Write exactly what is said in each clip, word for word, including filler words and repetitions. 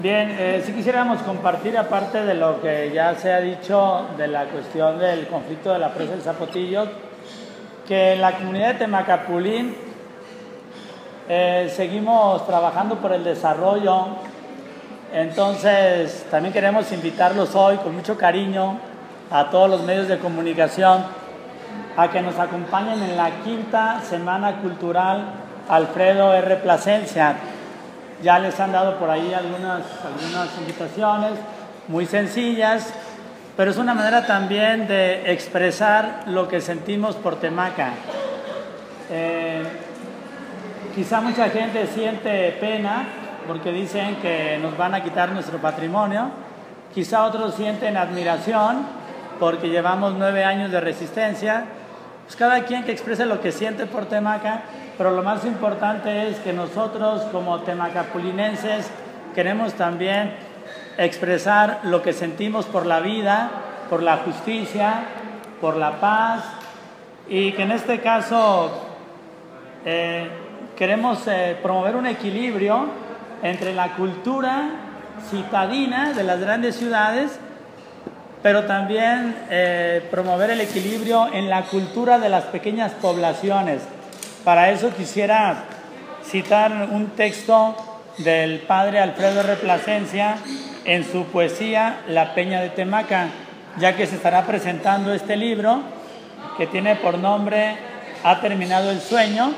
Bien, eh, si quisiéramos compartir, aparte de lo que ya se ha dicho de la cuestión del conflicto de la presa del Zapotillo, que en la comunidad de Temacapulín eh, seguimos trabajando por el desarrollo. Entonces también queremos invitarlos hoy con mucho cariño a todos los medios de comunicación a que nos acompañen en la quinta Semana Cultural Alfredo R. Plasencia. Ya les han dado por ahí algunas, algunas invitaciones muy sencillas, pero es una manera también de expresar lo que sentimos por Temaca. Eh, quizá mucha gente siente pena porque dicen que nos van a quitar nuestro patrimonio, quizá otros sienten admiración porque llevamos nueve años de resistencia. Pues cada quien que exprese lo que siente por Temaca, pero lo más importante es que nosotros como temacapulinenses queremos también expresar lo que sentimos por la vida, por la justicia, por la paz, y que en este caso eh, queremos eh, promover un equilibrio entre la cultura citadina de las grandes ciudades, pero también eh, promover el equilibrio en la cultura de las pequeñas poblaciones. Para eso quisiera citar un texto del padre Alfredo R. Plasencia en su poesía La Peña de Temaca, ya que se estará presentando este libro que tiene por nombre Ha terminado el sueño,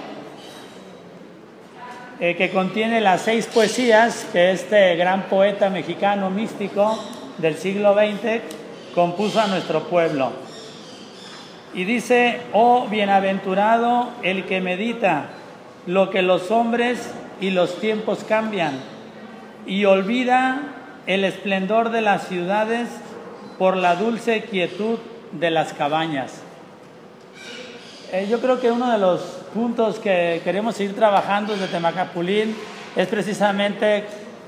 eh, que contiene las seis poesías que este gran poeta mexicano místico del siglo veinte compuso a nuestro pueblo. Y dice: oh bienaventurado el que medita lo que los hombres y los tiempos cambian, y olvida el esplendor de las ciudades por la dulce quietud de las cabañas. Eh, yo creo que uno de los puntos que queremos seguir trabajando desde Temacapulín es precisamente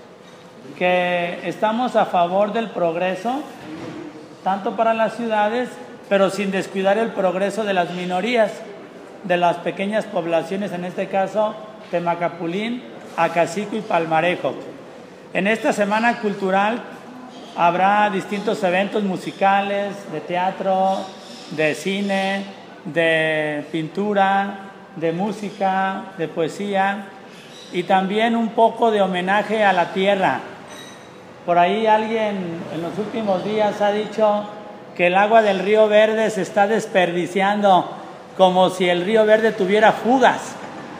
que estamos a favor del progreso, tanto para las ciudades, pero sin descuidar el progreso de las minorías, de las pequeñas poblaciones, en este caso Temacapulín, Acacico y Palmarejo. En esta semana cultural habrá distintos eventos musicales, de teatro, de cine, de pintura, de música, de poesía, y también un poco de homenaje a la tierra. Por ahí alguien en los últimos días ha dicho que el agua del río Verde se está desperdiciando, como si el río Verde tuviera fugas,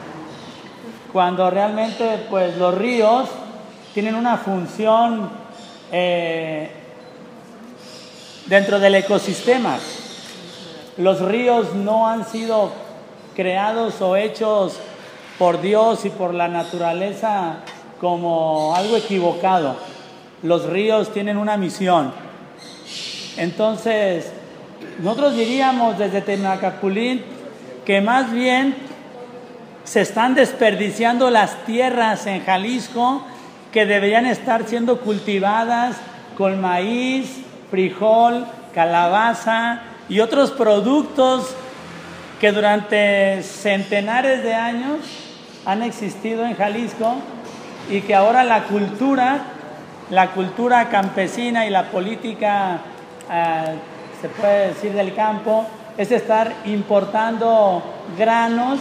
cuando realmente pues los ríos tienen una función eh, dentro del ecosistema. Los ríos no han sido creados o hechos por Dios y por la naturaleza como algo equivocado. Los ríos tienen una misión. Entonces, nosotros diríamos desde Temacapulín que más bien se están desperdiciando las tierras en Jalisco que deberían estar siendo cultivadas con maíz, frijol, calabaza y otros productos que durante centenares de años han existido en Jalisco, y que ahora la cultura, la cultura campesina y la política Uh, se puede decir del campo, es estar importando granos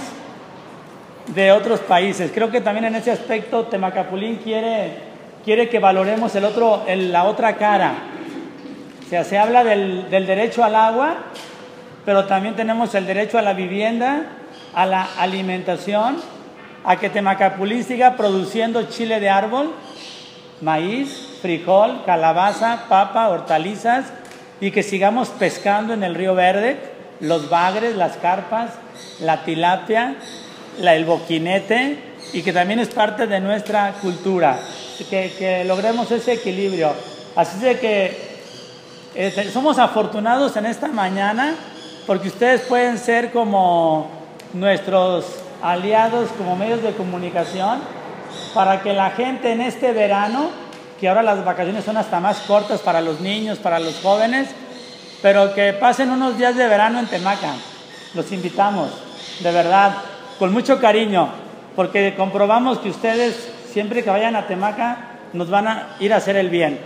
de otros países. Creo que también en ese aspecto Temacapulín quiere, quiere que valoremos el otro, el, la otra cara. O sea, se habla del, del derecho al agua, pero también tenemos el derecho a la vivienda, a la alimentación, a que Temacapulín siga produciendo chile de árbol, maíz, frijol, calabaza, papa, hortalizas, y que sigamos pescando en el río Verde, los bagres, las carpas, la tilapia, la, el boquinete, y que también es parte de nuestra cultura, que, que logremos ese equilibrio. Así de que eh, somos afortunados en esta mañana, porque ustedes pueden ser como nuestros aliados como medios de comunicación, para que la gente en este verano, que ahora las vacaciones son hasta más cortas para los niños, para los jóvenes, pero que pasen unos días de verano en Temaca. Los invitamos, de verdad, con mucho cariño, porque comprobamos que ustedes, siempre que vayan a Temaca, nos van a ir a hacer el bien.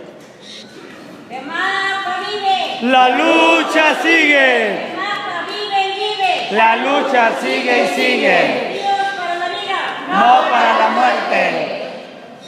vive. La lucha sigue. vive, vive. La lucha sigue y sigue.